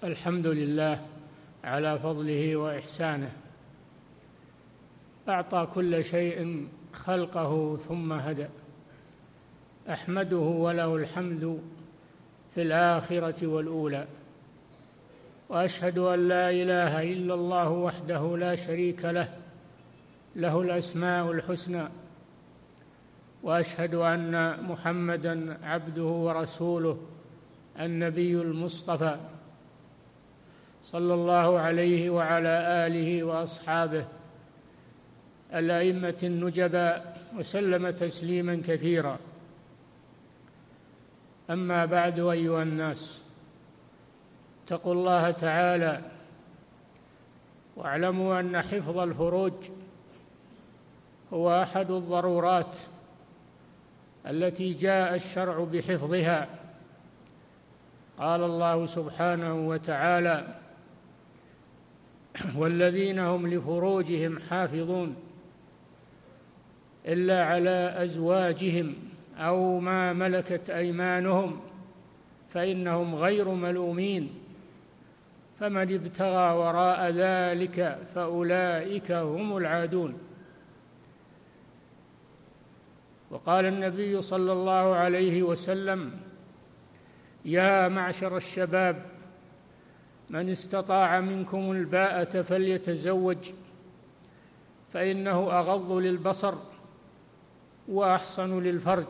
الحمد لله على فضله وإحسانه، أعطى كل شيء خلقه ثم هدى، أحمده وله الحمد في الآخرة والأولى، وأشهد أن لا إله إلا الله وحده لا شريك له، له الأسماء الحسنى، وأشهد أن محمدًا عبده ورسوله النبي المصطفى صلى الله عليه وعلى آله وأصحابه الأئمة النجباء، وسلم تسليماً كثيراً. أما بعد، أيها الناس، اتقوا الله تعالى واعلموا أن حفظ الفروج هو أحد الضرورات التي جاء الشرع بحفظها. قال الله سبحانه وتعالى: والذين هم لفروجهم حافظون إلا على أزواجهم أو ما ملكت أيمانهم فإنهم غير ملومين، فمن ابتغى وراء ذلك فأولئك هم العادون. وقال النبي صلى الله عليه وسلم: يا معشر الشباب، من استطاع منكم الباءة فليتزوج، فإنه أغض للبصر وأحصن للفرج.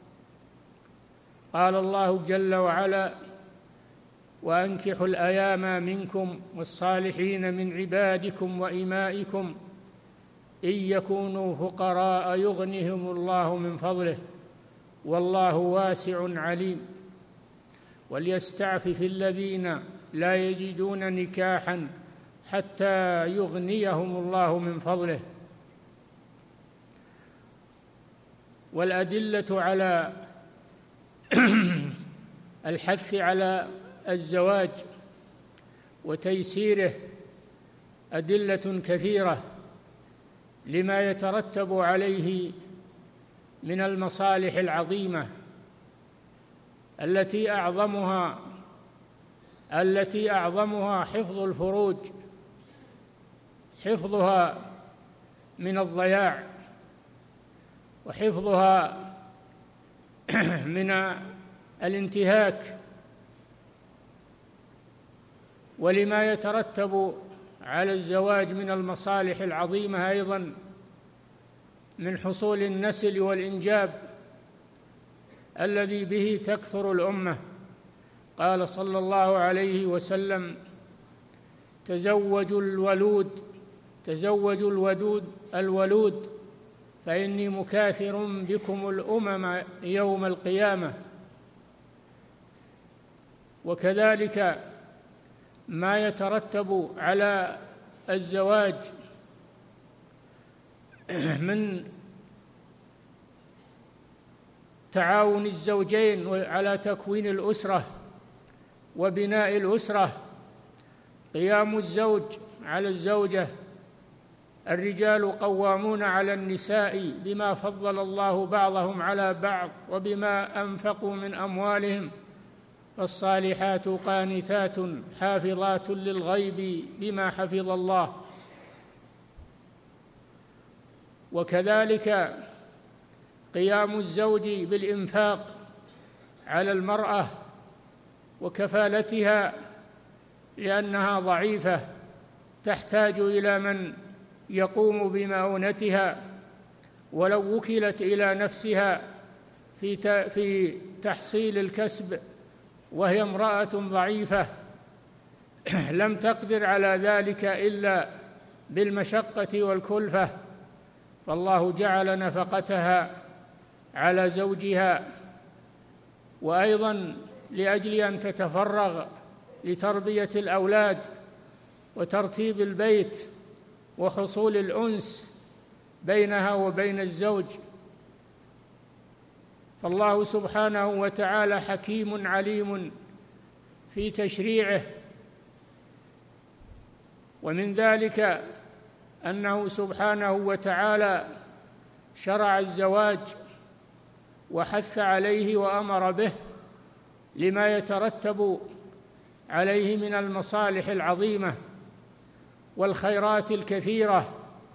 قال الله جل وعلا: وأنكحوا الأيام منكم والصالحين من عبادكم وإمائكم إن يكونوا فقراء يغنهم الله من فضله والله واسع عليم. وليستعفف الذين لا يجدون نكاحا حتى يغنيهم الله من فضله. والأدلة على الحث على الزواج وتيسيره أدلة كثيرة لما يترتب عليه من المصالح العظيمة، التي أعظمها حفظ الفروج، حفظها من الضياع، وحفظها من الانتهاك، ولما يترتب على الزواج من المصالح العظيمة أيضاً من حصول النسل والإنجاب الذي به تكثر الأمة. قال صلى الله عليه وسلم: تزوجوا الولود فإني مكاثر بكم الأمم يوم القيامة. وكذلك ما يترتب على الزواج من تعاون الزوجين على تكوين الأسرة وبناء الأسرة، قيام الزوج على الزوجة. الرجال قوامون على النساء بما فضل الله بعضهم على بعض وبما أنفقوا من أموالهم، فالصالحات قانتات حافظات للغيب بما حفظ الله. وكذلك قيام الزوج بالإنفاق على المرأة وكفالتها، لأنها ضعيفة تحتاج إلى من يقوم بمعونتها، ولو وكلت إلى نفسها في تحصيل الكسب وهي امرأة ضعيفة لم تقدر على ذلك إلا بالمشقة والكلفة، فالله جعل نفقتها على زوجها، وأيضاً لأجل أن تتفرغ لتربية الأولاد وترتيب البيت وحصول الأنس بينها وبين الزوج. فالله سبحانه وتعالى حكيم عليم في تشريعه، ومن ذلك أنه سبحانه وتعالى شرع الزواج وحث عليه وأمر به لما يترتب عليه من المصالح العظيمة والخيرات الكثيرة،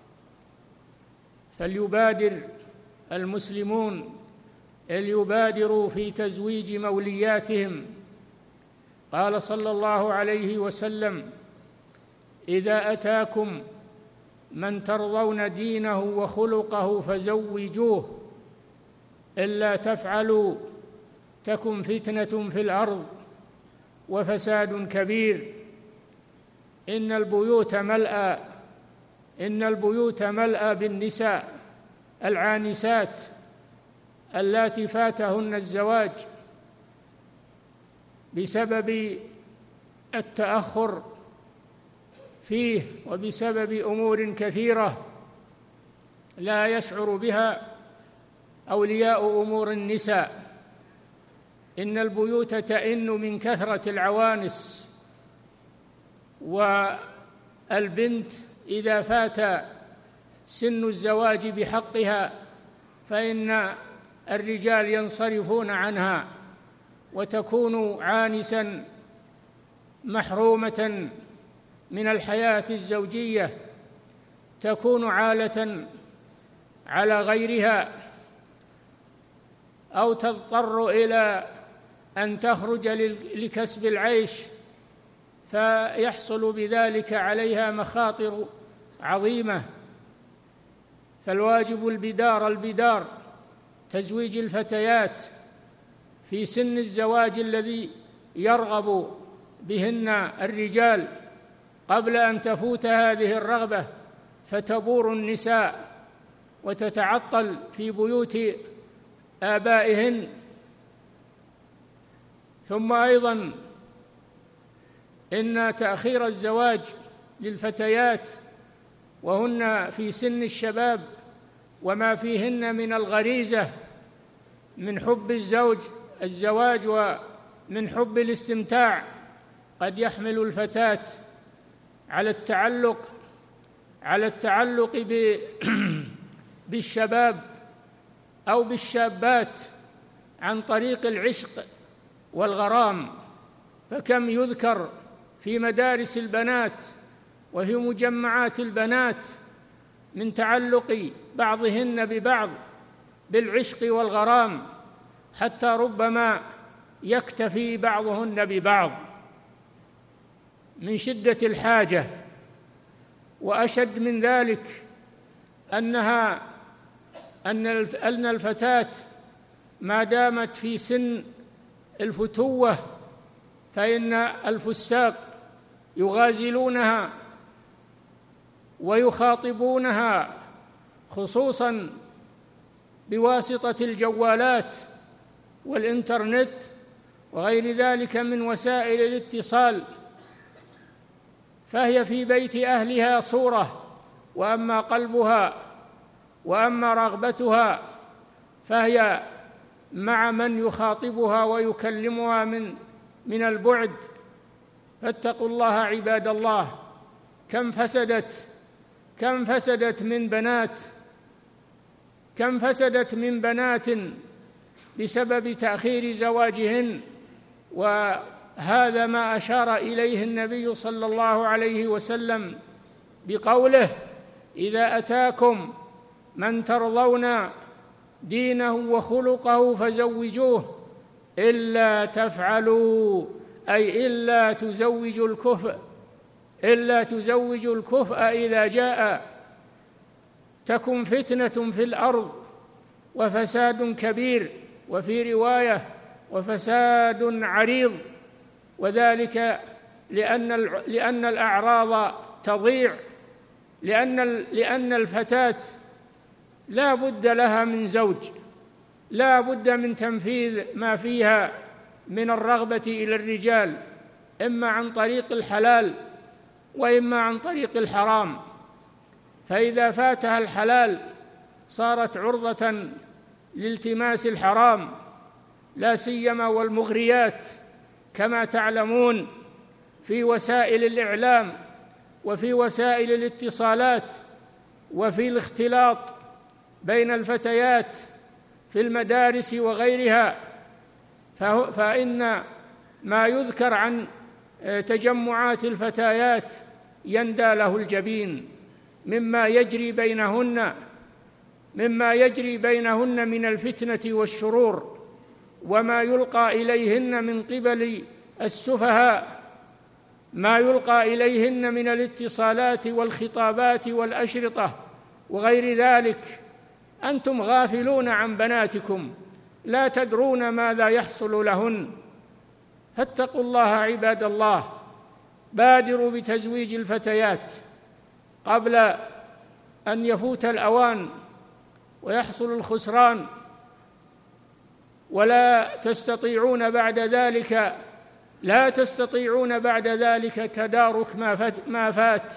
فليبادر المسلمون ليبادروا في تزويج مولياتهم. قال صلى الله عليه وسلم: إذا أتاكم من ترضون دينه وخلقه فزوجوه، إلا تفعلوا تكن فتنة في الأرض وفساد كبير. إن البيوت ملأ بالنساء العانسات اللاتي فاتهن الزواج بسبب التأخر فيه وبسبب أمور كثيرة لا يشعر بها أولياء أمور النساء. إن البيوت تئن من كثرة العوانس، والبنت إذا فات سن الزواج بحقها فإن الرجال ينصرفون عنها وتكون عانسا محرومة من الحياة الزوجية، تكون عالة على غيرها، أو تضطر إلى أن تخرج لكسب العيش، فيحصل بذلك عليها مخاطر عظيمة. فالواجب البدار تزويج الفتيات في سن الزواج الذي يرغب بهن الرجال قبل أن تفوت هذه الرغبة فتبور النساء وتتعطل في بيوت آبائهن. ثم أيضا إن تأخير الزواج للفتيات وهن في سن الشباب وما فيهن من الغريزة من حب الزواج ومن حب الاستمتاع قد يحمل الفتاة على التعلق بالشباب أو بالشابات عن طريق العشق والغرام. فكم يذكر في مدارس البنات وفي مجمعات البنات من تعلق بعضهن ببعض بالعشق والغرام، حتى ربما يكتفي بعضهن ببعض من شدة الحاجة. وأشد من ذلك أن الفتاة ما دامت في سن الفتوة فإن الفساق يغازلونها ويخاطبونها، خصوصا بواسطة الجوالات والإنترنت وغير ذلك من وسائل الاتصال، فهي في بيت أهلها صورة، وأما قلبها وأما رغبتها فهي مع من يخاطبها ويكلمها من البعد. فاتقوا الله عباد الله. كم فسدت من بنات بسبب تأخير زواجهن. وهذا ما أشار إليه النبي صلى الله عليه وسلم بقوله: إذا أتاكم من ترضون دينه وخلقه فزوجوه، إلا تفعلوا أي إلا تزوجوا الكفء إذا جاء تكن فتنة في الأرض وفساد كبير، وفي رواية وفساد عريض. وذلك لأن الأعراض تضيع، لأن الفتاة لا بد لها من زوج، لا بد من تنفيذ ما فيها من الرغبة إلى الرجال، إما عن طريق الحلال وإما عن طريق الحرام. فإذا فاتها الحلال صارت عرضة لالتماس الحرام، لا سيما والمغريات كما تعلمون في وسائل الإعلام وفي وسائل الاتصالات وفي الاختلاط بين الفتيات في المدارس وغيرها. فإن ما يذكر عن تجمعات الفتيات يندى له الجبين مما يجري بينهن من الفتنة والشرور، وما يلقى إليهن من قبل السفهاء، ما يلقى إليهن من الاتصالات والخطابات والأشرطة وغير ذلك. أنتم غافلون عن بناتكم، لا تدرون ماذا يحصل لهن، فاتقوا الله عباد الله. بادروا بتزويج الفتيات قبل أن يفوت الأوان ويحصل الخسران، لا تستطيعون بعد ذلك تدارك ما فات.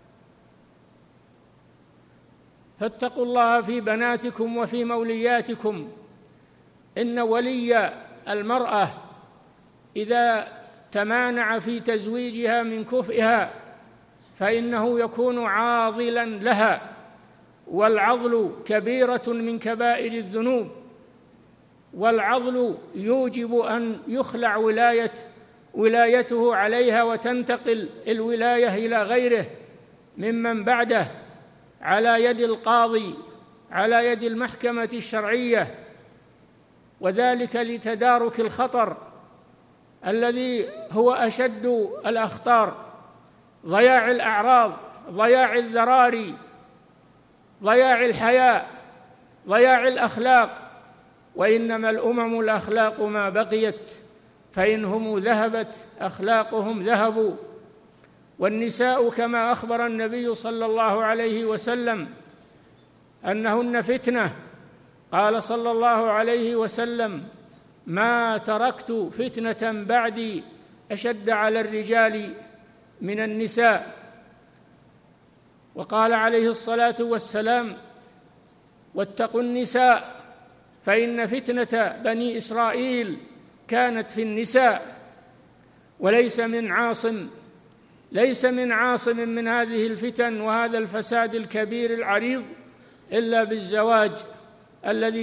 فاتقوا الله في بناتكم وفي مولياتكم. إن ولي المرأة إذا تمانع في تزويجها من كفئها فإنه يكون عاضلا لها، والعضل كبيرة من كبائر الذنوب، والعضل يوجب أن يخلع ولايته عليها وتنتقل الولاية إلى غيره ممن بعده على يد القاضي، على يد المحكمة الشرعية، وذلك لتدارك الخطر الذي هو أشد الأخطار: ضياع الأعراض، ضياع الذراري، ضياع الحياء، ضياع الأخلاق. وإنما الأمم الأخلاق ما بقيت، فإنهم ذهبت أخلاقهم ذهبوا. والنساء كما أخبر النبي صلى الله عليه وسلم أنهن فتنة، قال صلى الله عليه وسلم: ما تركت فتنة بعدي أشد على الرجال من النساء. وقال عليه الصلاة والسلام: واتقوا النساء فإن فتنة بني إسرائيل كانت في النساء. وليس من عاصم من هذه الفتن وهذا الفساد الكبير العريض إلا بالزواج الذي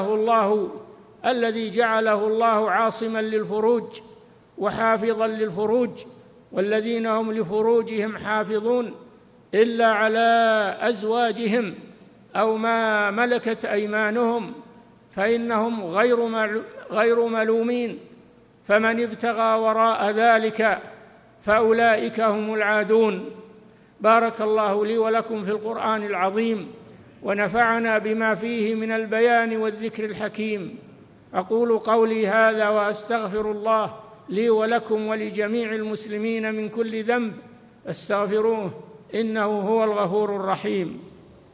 جعله الله عاصما للفروج وحافظا للفروج. والذين هم لفروجهم حافظون إلا على أزواجهم أو ما ملكت أيمانهم فإنهم غير ملومين، فمن ابتغى وراء ذلك فأولئك هم العادون. بارك الله لي ولكم في القرآن العظيم، ونفعنا بما فيه من البيان والذكر الحكيم. أقول قولي هذا وأستغفر الله لي ولكم ولجميع المسلمين من كل ذنب، استغفروه إنه هو الغفور الرحيم.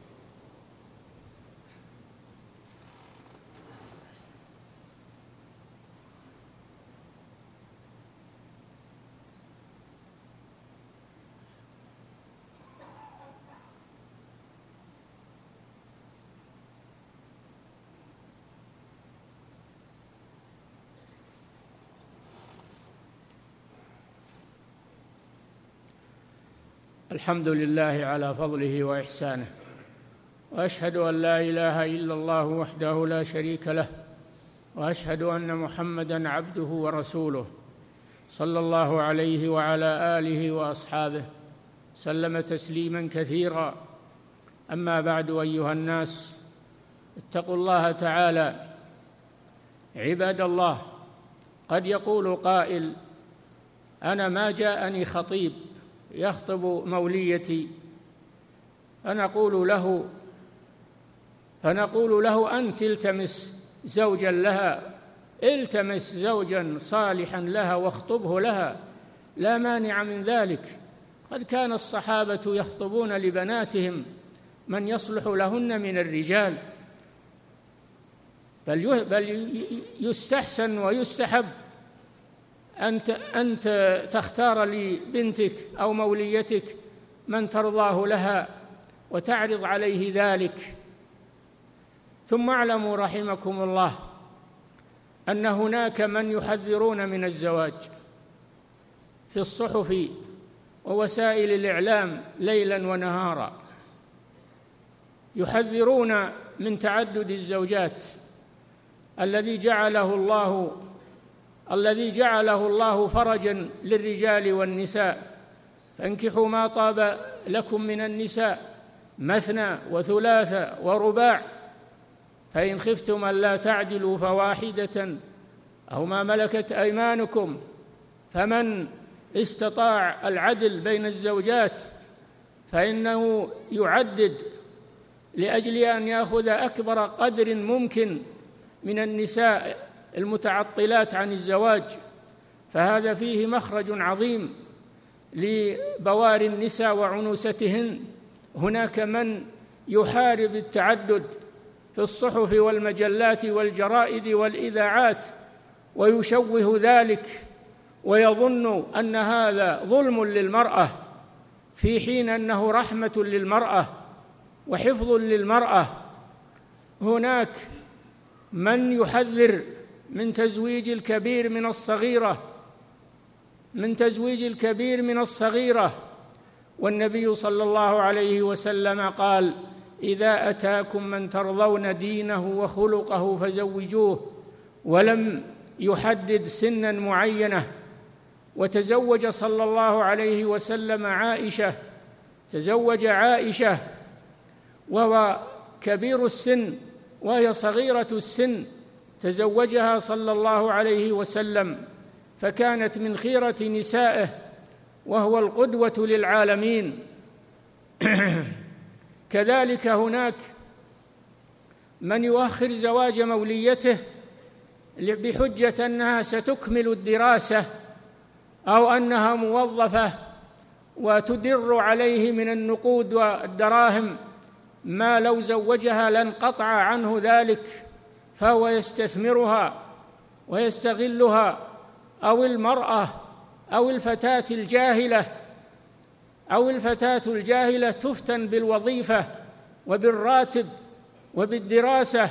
الحمد لله على فضله وإحسانه، وأشهد أن لا إله إلا الله وحده لا شريك له، وأشهد أن محمدًا عبده ورسوله صلى الله عليه وعلى آله وأصحابه سلم تسليمًا كثيرًا. أما بعد، أيها الناس، اتقوا الله تعالى. عباد الله، قد يقول قائل: أنا ما جاءني خطيب يخطب موليتي، فنقول له أنت التمس زوجا لها، التمس زوجا صالحا لها واخطبه لها، لا مانع من ذلك. قد كان الصحابة يخطبون لبناتهم من يصلح لهن من الرجال، بل يستحسن ويستحب أنت تختار لبنتك أو موليتك من ترضاه لها وتعرض عليه ذلك. ثم اعلموا رحمكم الله أن هناك من يحذرون من الزواج في الصحف ووسائل الإعلام ليلا ونهارا، يحذرون من تعدد الزوجات الذي جعله الله الذي جعله الله فرجا للرجال والنساء. فانكحوا ما طاب لكم من النساء مثنى وثلاث ورباع، فإن خفتم ألا تعدلوا فواحدة أو ما ملكت أيمانكم، فمن استطاع العدل بين الزوجات فإنه يعدد لأجل أن يأخذ أكبر قدر ممكن من النساء المتعطلات عن الزواج، فهذا فيه مخرج عظيم لبواري النساء وعنوستهن. هناك من يحارب التعدد في الصحف والمجلات والجرائد والإذاعات ويشوه ذلك ويظن أن هذا ظلم للمرأة، في حين أنه رحمة للمرأة وحفظ للمرأة. هناك من يحذر من تزويج الكبير من الصغيرة، والنبي صلى الله عليه وسلم قال: إذا أتاكم من ترضون دينه وخلقه فزوجوه، ولم يحدد سنا معينة. وتزوج صلى الله عليه وسلم عائشة، تزوج عائشة وهو كبير السن وهي صغيرة السن، تزوجها صلى الله عليه وسلم، فكانت من خيرة نسائه وهو القدوة للعالمين. كذلك هناك من يؤخر زواج موليته بحجة أنها ستكمل الدراسة أو أنها موظفة وتدر عليه من النقود والدراهم ما لو زوجها لانقطع عنه ذلك، فهو يستثمرها ويستغلها. أو المرأة أو الفتاة الجاهلة تفتن بالوظيفة وبالراتب وبالدراسة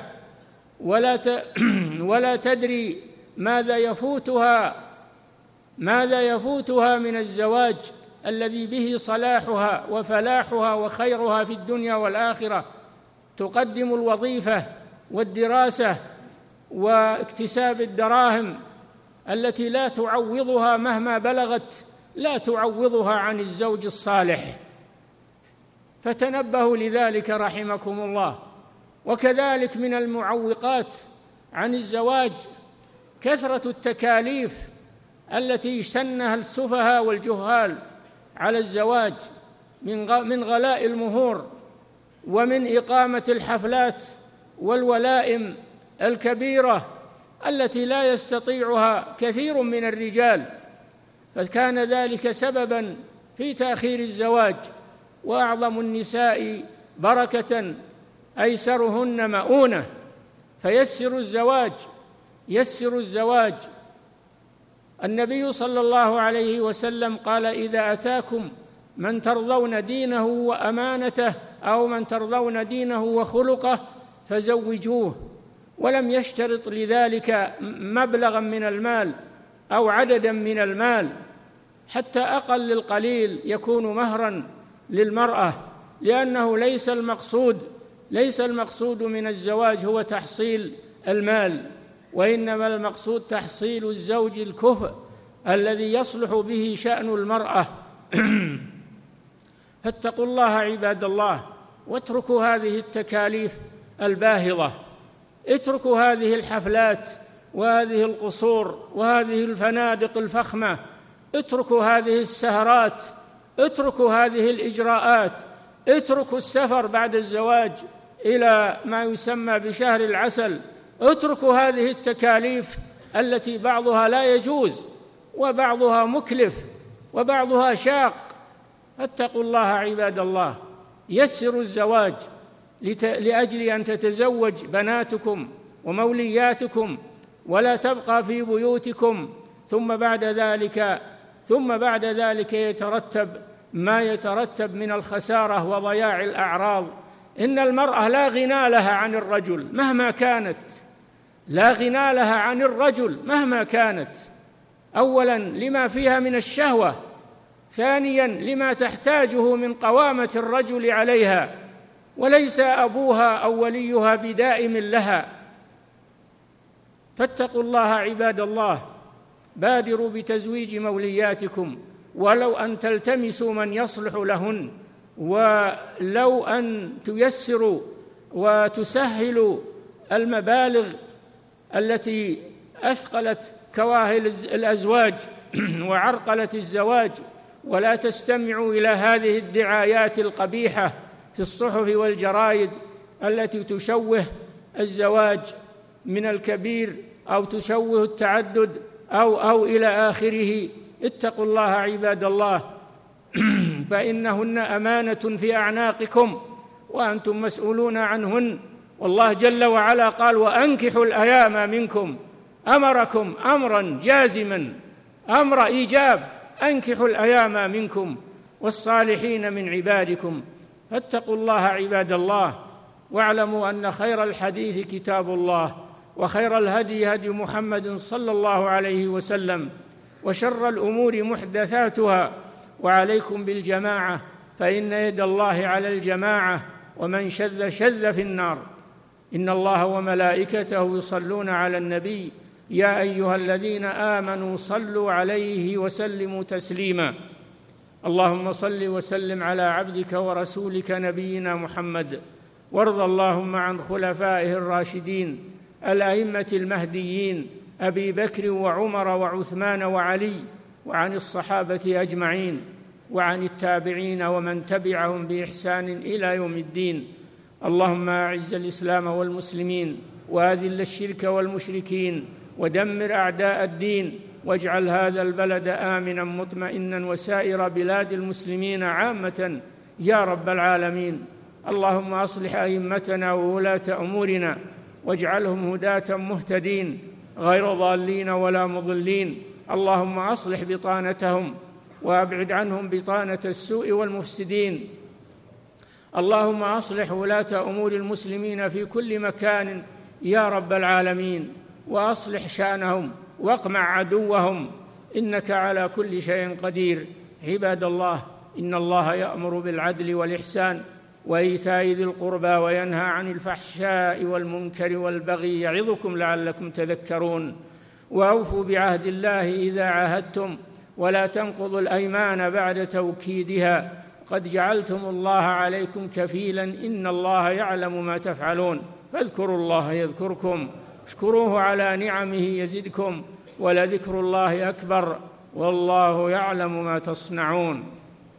ولا تدري ماذا يفوتها من الزواج الذي به صلاحها وفلاحها وخيرها في الدنيا والآخرة. تقدم الوظيفة والدراسة واكتساب الدراهم التي لا تعوضها مهما بلغت، لا تعوضها عن الزوج الصالح، فتنبهوا لذلك رحمكم الله. وكذلك من المعوقات عن الزواج كثرة التكاليف التي سنها السفهاء والجهال على الزواج من غلاء المهور ومن إقامة الحفلات والولائم الكبيرة التي لا يستطيعها كثير من الرجال، فكان ذلك سببا في تأخير الزواج. وأعظم النساء بركة أيسرهن مؤونة، فيسروا الزواج. النبي صلى الله عليه وسلم قال: إذا أتاكم من ترضون دينه وأمانته أو من ترضون دينه وخلقه فزوجوه، ولم يشترط لذلك مبلغا من المال أو عددا من المال، حتى أقل القليل يكون مهرا للمرأة، لأنه ليس المقصود من الزواج هو تحصيل المال، وإنما المقصود تحصيل الزوج الكفء الذي يصلح به شأن المرأة. فاتقوا الله عباد الله، واتركوا هذه التكاليف الباهظة، اتركوا هذه الحفلات وهذه القصور وهذه الفنادق الفخمة، اتركوا هذه السهرات، اتركوا هذه الإجراءات، اتركوا السفر بعد الزواج إلى ما يسمى بشهر العسل، اتركوا هذه التكاليف التي بعضها لا يجوز وبعضها مكلف وبعضها شاق. اتقوا الله عباد الله، يسروا الزواج لأجل أن تتزوج بناتكم ومولياتكم ولا تبقى في بيوتكم، ثم بعد ذلك يترتب ما يترتب من الخسارة وضياع الأعراض. إن المرأة لا غنى لها عن الرجل مهما كانت، أولاً لما فيها من الشهوة، ثانياً لما تحتاجه من قوامة الرجل عليها، وليس أبوها أو وليها بدائم لها. فاتقوا الله عباد الله، بادروا بتزويج مولياتكم، ولو أن تلتمسوا من يصلح لهن، ولو أن تيسروا وتسهلوا المبالغ التي أثقلت كواهل الأزواج وعرقلت الزواج، ولا تستمعوا إلى هذه الدعايات القبيحة في الصحف والجرائد التي تشوه الزواج من الكبير أو تشوه التعدد أو إلى آخره. اتقوا الله عباد الله، فإنهن أمانة في أعناقكم وأنتم مسؤولون عنهن. والله جل وعلا قال: وأنكحوا الأيام منكم، أمركم أمرا جازما، أمر إيجاب، أنكحوا الأيام منكم والصالحين من عبادكم. فاتقوا الله عباد الله، واعلموا أن خير الحديث كتاب الله، وخير الهدي هدي محمد صلى الله عليه وسلم، وشر الأمور محدثاتها، وعليكم بالجماعة، فإن يد الله على الجماعة، ومن شذ شذ في النار. إن الله وملائكته يصلون على النبي، يا أيها الذين آمنوا صلوا عليه وسلموا تسليما. اللهم صل وسلم على عبدك ورسولك نبينا محمد، وارض اللهم عن خلفائه الراشدين الأئمة المهديين أبي بكر وعمر وعثمان وعلي، وعن الصحابة أجمعين، وعن التابعين ومن تبعهم بإحسان إلى يوم الدين. اللهم أعز الإسلام والمسلمين، وأذل الشرك والمشركين، ودمر أعداء الدين، واجعل هذا البلد آمنا مطمئنا وسائر بلاد المسلمين عامة يا رب العالمين. اللهم أصلح أئمتنا وولاة أمورنا، واجعلهم هداة مهتدين غير ضالين ولا مضلين. اللهم أصلح بطانتهم وأبعد عنهم بطانة السوء والمفسدين. اللهم أصلح ولاة أمور المسلمين في كل مكان يا رب العالمين، وأصلح شأنهم واقمع عدوهم، إنك على كل شيء قدير. عباد الله، إن الله يأمر بالعدل والإحسان وإيتاء ذي القربى، وينهى عن الفحشاء والمنكر والبغي، يعظكم لعلكم تذكرون. وأوفوا بعهد الله إذا عاهدتم، ولا تنقضوا الأيمان بعد توكيدها، قد جعلتم الله عليكم كفيلا، إن الله يعلم ما تفعلون. فاذكروا الله يذكركم، اشكروه على نعمه يزدكم، ولذكر الله أكبر، والله يعلم ما تصنعون.